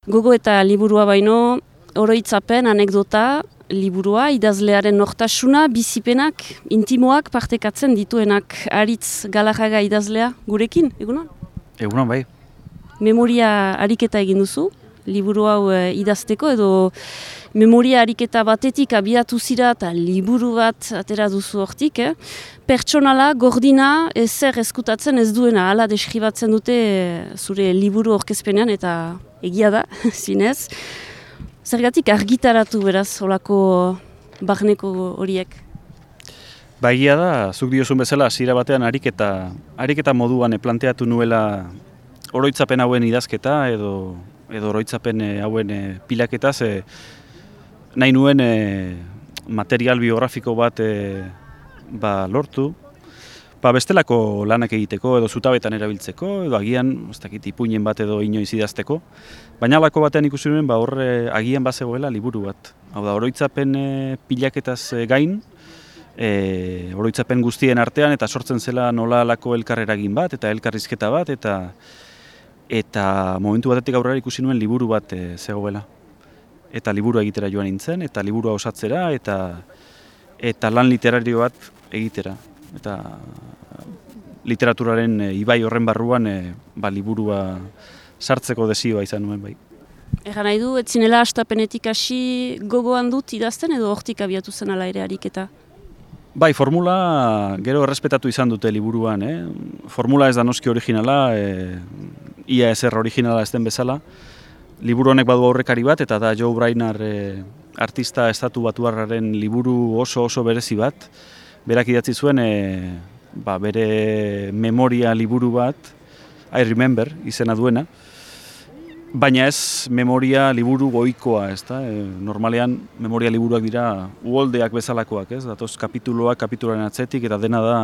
Gogo eta liburua baino, oroitzapen, anekdota, liburua, idazlearen nortasuna, bizipenak, intimoak partekatzen dituenak. Aritz Galarraga idazlea gurekin, egunon? Egunon, bai. Memoria ariketa egin duzu, liburu hau idazteko, edo memoria ariketa batetik abiatu zira eta liburu bat atera duzu hortik. Pertsonala, gordina, ezer eskutatzen ez duena, hala deskribatzen dute zure liburu aurkezpenean eta egia da, zinez. Zergatik argitaratu beraz olako barneko horiek? Ba, egia da, zuk diozun bezala, hasiera batean ariketa moduan planteatu nuela oroitzapen hauen idazketa edo oroitzapen hauen pilaketa, nahi nuen material biografiko bat lortu, bestelako lanak egiteko edo zutabetan erabiltzeko, edo agian, ez dakit, ipuinen bat edo inoiz idazteko. Baina alako batean ikusi nuen, horre agian bazegoela liburu bat. Hau da, oroitzapen pilaketaz gain, oroitzapen guztien artean, eta sortzen zela nola alako elkarreragin bat, eta elkarrizketa bat, eta momentu batetik aurrera ikusi nuen liburu bat zegoela. Eta liburu egitera joan nintzen, eta liburua osatzera, eta lan literario bat egitera. Eta literaturaren ibai horren barruan liburua sartzeko desioa izan nuen bai. Egan nahi du, etzinela hastapenetik hasi gogoan dut idazten edo hortik abiatu zen ala ere ariketa? Bai, formula gero errespetatu izan dute liburuan. Formula ez da noski originala, ia ezer originala ez den bezala. Liburu honek badu aurrekari bat, eta da Joe Brainard artista estatu batuarraren liburu oso berezi bat. Berak idatzi zuen bere memoria liburu bat, I Remember izena duena, baina ez memoria liburu goikoa, ez da? Normalean memoria liburuak dira uholdeak bezalakoak, ez? Datoz kapituluaren atzetik, eta dena da,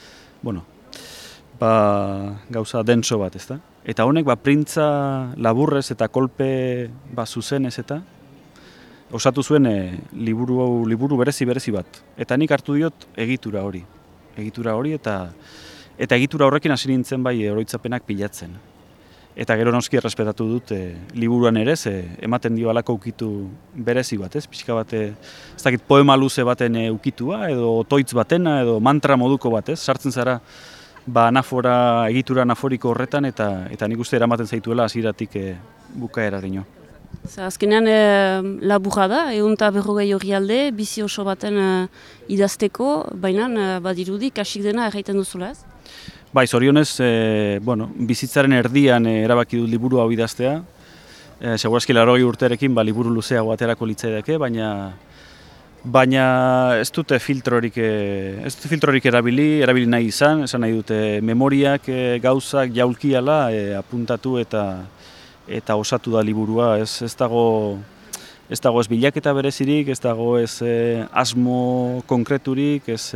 gauza denso bat, ez da? Eta honek printza laburrez eta kolpe zuzenez eta osatu zuen liburu berezi bat. Eta nik hartu diot egitura hori eta egitura horrekin hasi nintzen bai oroitzapenak pilatzen. Eta gero noski errespetatu dut liburuan ere, ematen dio halako ukitu berezi bat, ez? Pixka bat, ez dakit poema luze baten ukitua, edo otoitz batena, edo mantra moduko bat, ez? Sartzen zara egitura anaforiko horretan, eta nik uste eramaten zaituela hasieratik bukaeraraino. Azkenean laburra da, 150 orrialde, bizi oso baten idazteko, baina badirudi kasik dena erraiten duzula ez? Bai, zorionez, bizitzaren erdian erabaki dut liburu hau idaztea. Segurazki 80 urterekin liburu luzeago aterako litzaidake, baina ez dute filtrorik erabili nahi izan, esan nahi dute memoriak gauzak jaulkiala apuntatu eta osatu da liburua, ez dago ez bilaketa berezirik, ez dago ez asmo konkreturik, ez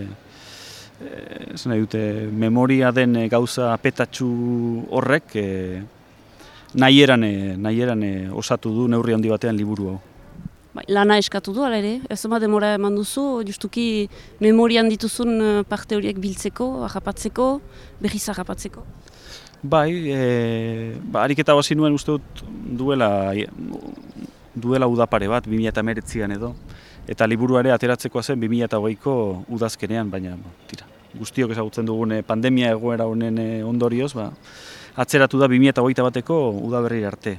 nahi dute memoria den gauza petatxu horrek nahieran osatu du neurri handi batean liburu hau. Lana eskatu du, ala ere, ez oma demora eman duzu, justuki memorian dituzun parte horiek biltzeko, harrapatzeko, berriz harrapatzeko? Bai, ariketa hasi nuen uste dut duela udapare bat, 2019an edo, eta liburua ere ateratzeko zen 2020ko udazkenean, baina guztiok ezagutzen dugun pandemia egoera honen ondorioz, atzeratu da 2021ko udaberri arte.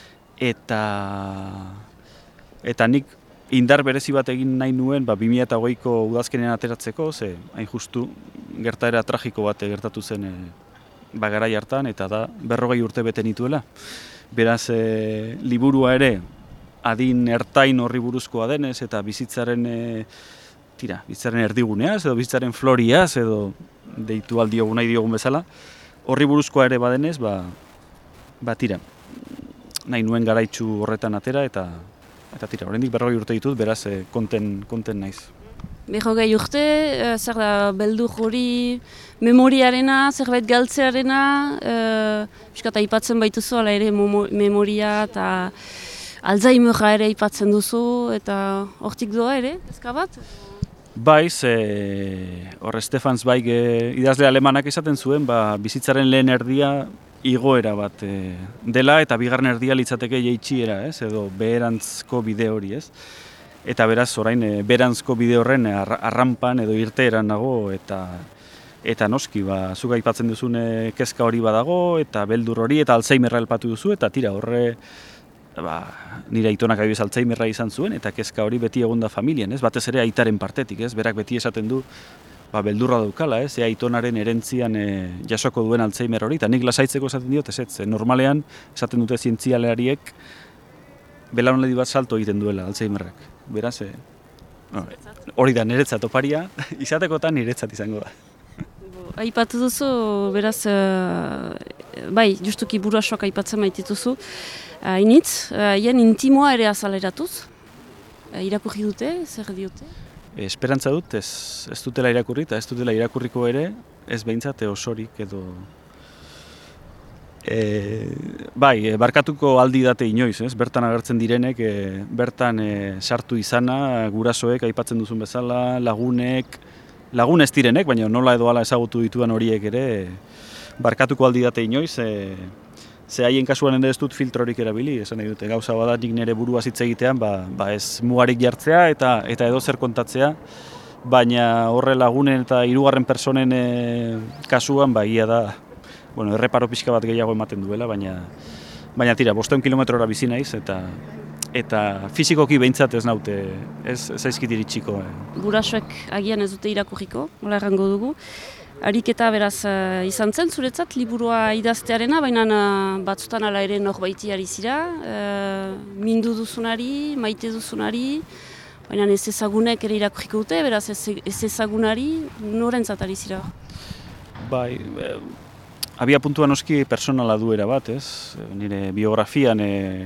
Eta nik indar berezi bat egin nahi nuen 2020ko udazkenean ateratzeko, hain justu gertaera tragiko bat gertatu zen garai hartan, eta da 40 urte bete nituela. Beraz, liburua ere adin ertain horri buruzkoa denez, eta bizitzaren erdiguneaz, edo bizitzaren floriaz, edo deitu aldiogun nahi diogun bezala, horri buruzkoa ere badenez, nahi nuen garaitsu horretan atera, eta oraindik 40 urte ditut, beraz, konten naiz. 40 urte, zer da, beldur hori memoriarena, zerbait galtzearena, piskat aipatzen baituzu, ala ere memoria eta Alzheimerra ere aipatzen duzu, eta hortik doa ere, ezka bat? Bai, Stefan Zweig idazle alemanak esaten zuen, bizitzaren lehen erdia igoera bat dela, eta bigarren erdia litzateke jaitsiera, ez? Edo beherantzko bide hori, ez? Eta beraz, orain, beherantzko bide horren arrampan edo irteeran nago, eta noski, zuk aipatzen duzun kezka hori badago, eta beldur hori, eta Alzheimerra elpatu duzu, eta tira, horre, nire aitonak adibidez Alzheimerra izan zuen, eta kezka hori beti egon da familian, ez? Batez ere aitaren partetik, ez? Berak beti esaten du, beldurra daukala, ez? Aitonaren erentzian jasoko duen Alzheimer hori, eta nik lasaitzeko esaten diot, ez? Normalean, esaten dute zientzialariek, belaunaldi bat salto egiten duela Alzheimerrak. Beraz, hori da niretzat oparia, izatekotan niretzat izango da. Aipatu duzu, beraz, bai, justuki burasoak aipatzen maitituzu, hainitz, hien intimoa ere azaleratuz, irakurri dute, zer diote? Esperantza dut, ez dutela irakurri, eta ez dutela irakurriko ere, ez behintzat osorik edo... Bai, barkatuko aldi date inoiz, ez? Bertan agertzen direnek, bertan sartu izana, gurasoek aipatzen duzun bezala, lagun ez direnek, baina nola edo hala ezagutu dituan horiek ere, barkatuko aldi date inoiz, ze haien kasuan ere ez dut filtrorik erabili, esan nahi dute, gauza bada nik nire burua hitz egitean, ez mugarik jartzea eta edo zer kontatzea, baina horre lagunen eta hirugarren personen kasuan, ia da, erreparo pixka bat gehiago ematen duela, baina tira, 500 kilometrora bizi naiz, eta fizikoki behintzat ez naute, ez zaizkit iritsiko. Gurasoek agian ez dute irakurriko, hola errango dugu. Ariketa beraz izan zen zuretzat, liburua idaztearena, baina batzutan ala ere norbaiti ari zira, mindu duzunari, maite duzunari, baina ez ezagunek ere irakurriko dute, beraz ez ezagunari norentzat ari zira? Bai, abia puntua noski personala duera bat, ez? Nire biografian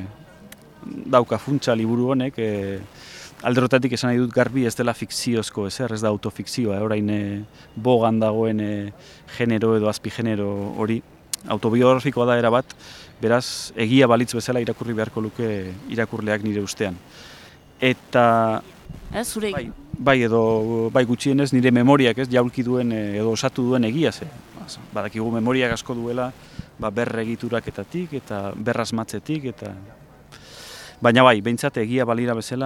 dauka funtsa liburu honek, alderotatik esan nahi dut garbi ez dela fikziozko ezer, ez da autofikzioa, orain bogan dagoen genero edo azpigenero hori, autobiografikoa da erabat, beraz egia balitz bezala irakurri beharko luke irakurleak nire ustean. Eta... zure bai gutxienez nire memoriak ez jaulki duen edo osatu duen egia ze. Badakigu memoriak asko duela berregituraketatik eta berrasmatzetik eta... Baina bai, behintzat egia balira bezala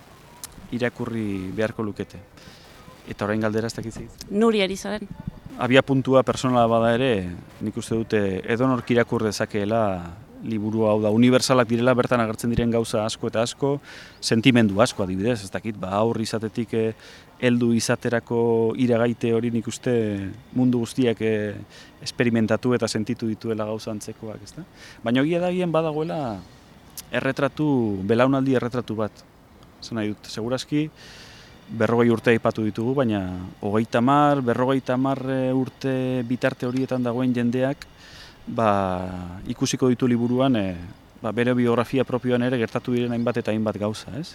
irakurri beharko lukete. Eta orain galdera ez dakitzik. Nori ari zaren? Abia puntua personala bada ere, nik uste dute edonork irakur dezakeela liburu hau da. Unibertsalak direla bertan agertzen diren gauza asko eta asko, sentimendu asko adibidez, ez dakit, aurri izatetik heldu izaterako iragaite hori nik uste mundu guztiak esperimentatu eta sentitu dituela gauza antzekoak, ezta? Baina egia da bien badagoela belaunaldi erretratu bat. Zan nahi dut, segurazki 40 urte aipatu ditugu, baina 30, 40 urte bitarte horietan dagoen jendeak ikusiko ditu liburuan bere biografia propioan ere gertatu diren hainbat eta hainbat gauza, ez?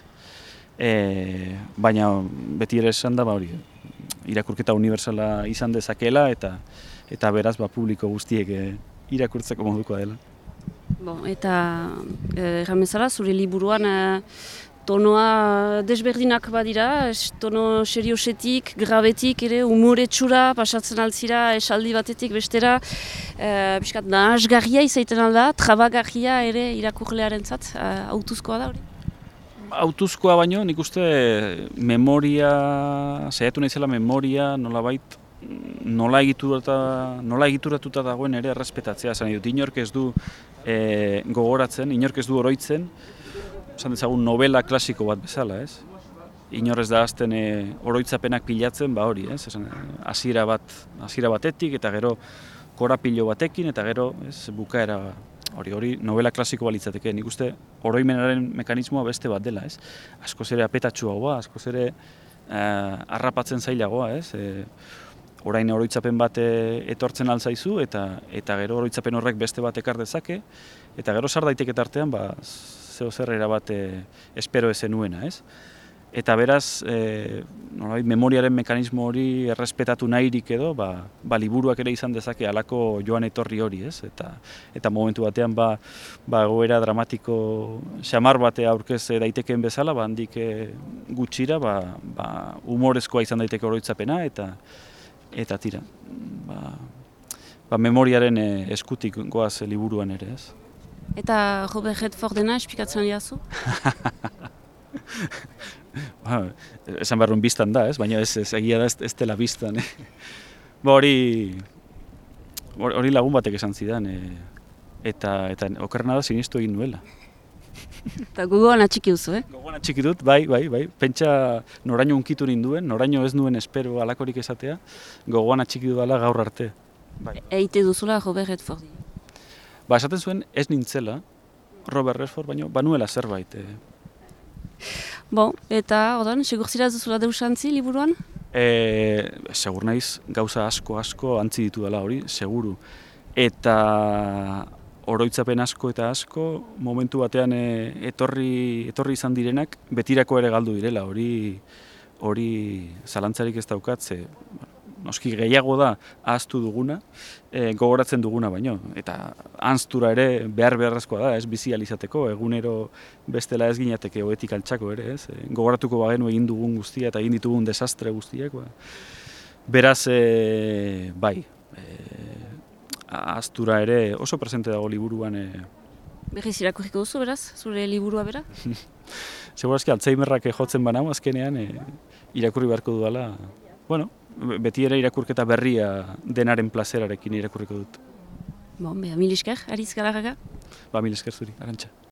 Baina beti ere esan da hori irakurketa unibertsala izan dezakeela eta beraz publiko guztiek irakurtzeko modukoa dela. Eta erramezala, zure liburuan tonoa desberdinak badira, tono seriosetik, grabetik ere, umoretsura, pasatzen altzira, esaldi batetik bestera, biskat nahasgarria izaiten alda, trabagarria ere irakurlearentzat, autuzkoa da hori? Autuzkoa baino, nik uste memoria, saiatu naizela memoria nolabait, nola egituratuta dagoen ere errespetatzea, zan dut, inork ez du gogoratzen, inork ez du oroitzen, esan dezagun novela klasiko bat bezala, ez? Inor ez da azten oroitzapenak pilatzen, hori, ez? Hasiera batetik eta gero korapilo batekin eta gero bukaera hori novela klasiko balitzateke. Nik uste oroimenaren mekanismoa beste bat dela, ez? Askoz ere apetatsuagoa, askoz ere harrapatzen zailagoa, ez? Orain oroitzapen bat etortzen altzaizu eta gero oroitzapen horrek beste bat ekar dezake eta gero sar daiteke tartean zeo zer erabat espero ez zenuena, ez? Eta beraz, memoriaren mekanismo hori errespetatu nahirik edo, liburuak ere izan dezake halako joan etorri hori, ez? Eta momentu batean egoera dramatiko xamar batea aurkez daitekeen bezala, handik gutxira, humorezkoa izan daiteke oroitzapena eta tira. memoriaren eskutik goaz liburuan ere, ez? Eta Robert Redfordena esplikatzen diazu? Esan beharrun biztan da, ez? Baina ez egia da ez dela biztan. Hori lagun batek esan zidan, eta okerrena da sinistu egin nuela. Eta gogoan atxiki duzu, Gogoan atxiki dut, bai. Pentsa noraino unkitu ninduen, noraino ez nuen espero alakorik esatea, gogoan atxiki dudala gaur arte. Bai. Eite duzula Robert Redfordi. Esaten zuen ez nintzela, Robert Redford, baino banuela zerbait. Eta, odan, segur zira duzula deusantzi liburuan? Segur naiz, gauza asko antzi ditu dela hori, seguru. Eta oroitzapen asko eta asko, momentu batean etorri izan direnak, betirako ere galdu direla, hori zalantzarik ez daukat, ze noski gehiago da ahaztu duguna, gogoratzen duguna baino. Eta ahanztura ere beharrezkoa da, ez bizi alizateko, egunero bestela ez ginateke hoetik altxako ere, ez? Gogoratuko bagenu egin dugun guztia eta egin ditugun desastre guztiak. Beraz, bai, ahaztura ere oso presente dago liburuan. Berriz irakurriko duzu, beraz, zure liburua bera? Segurazki Alzheimerrak jotzen banau, azkenean irakurri beharko dudala. Beti ere irakurketa berria denaren plazerarekin irakurriko dut. Mil esker, Aritz Galarraga. Mil esker zuri, Arantxa.